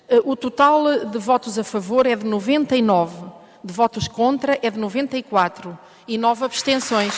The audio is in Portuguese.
O total de votos a favor é de 99, de votos contra é de 94 e 9 abstenções.